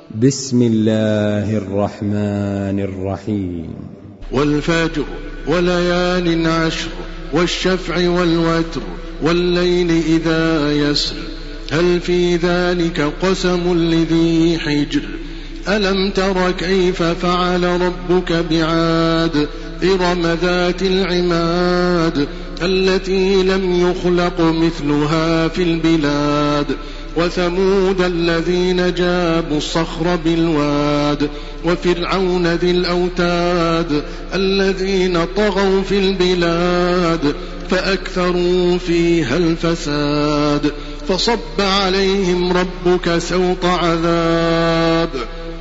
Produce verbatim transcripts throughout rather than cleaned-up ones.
بسم الله الرحمن الرحيم. والفجر وليال عشر والشفع والوتر والليل إذا يسر هل في ذلك قسم لذي حجر ألم تر كيف فعل ربك بعاد إرم ذات العماد التي لم يخلق مثلها في البلاد وثمود الذين جابوا الصخر بالواد وفرعون ذي الأوتاد الذين طغوا في البلاد فأكثروا فيها الفساد فصب عليهم ربك سوط عذاب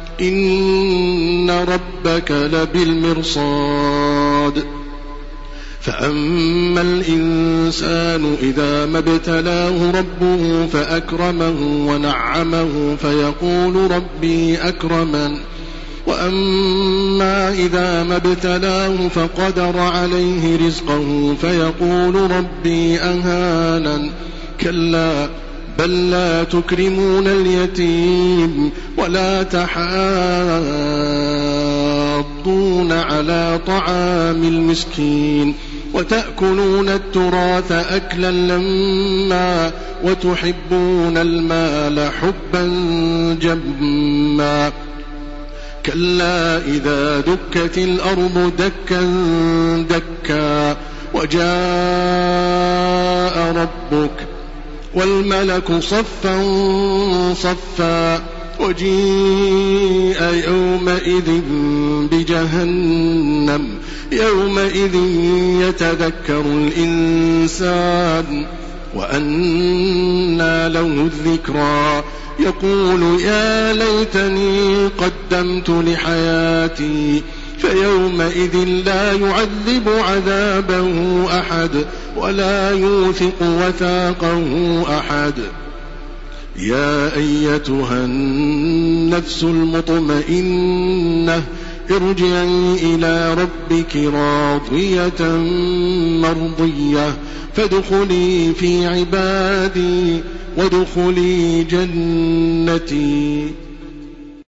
إن ربك لبالمرصاد فأما الإنسان إذا ما ابتلاه ربه فأكرمه ونعمه فيقول ربي أكرمن وأما إذا ما ابتلاه فقدر عليه رزقه فيقول ربي أهانن كلا بل لا تكرمون اليتيم ولا تحاضون على طعام المسكين وتأكلون التراث أكلا لما وتحبون المال حبا جما كلا إذا دكت الأرض دكا دكا وجاء ربك والملك صفا صفا وجيء يومئذ بجهنم يومئذ يتذكر الإنسان وأنى له الذكرى يقول يا ليتني قدمت لحياتي فيومئذ لا يعذب عذابه أحد ولا يوثق وثاقه أحد يا أيتها النفس المطمئنة ارجعي إلى ربك راضية مرضية فادخلي في عبادي وادخلي جنتي.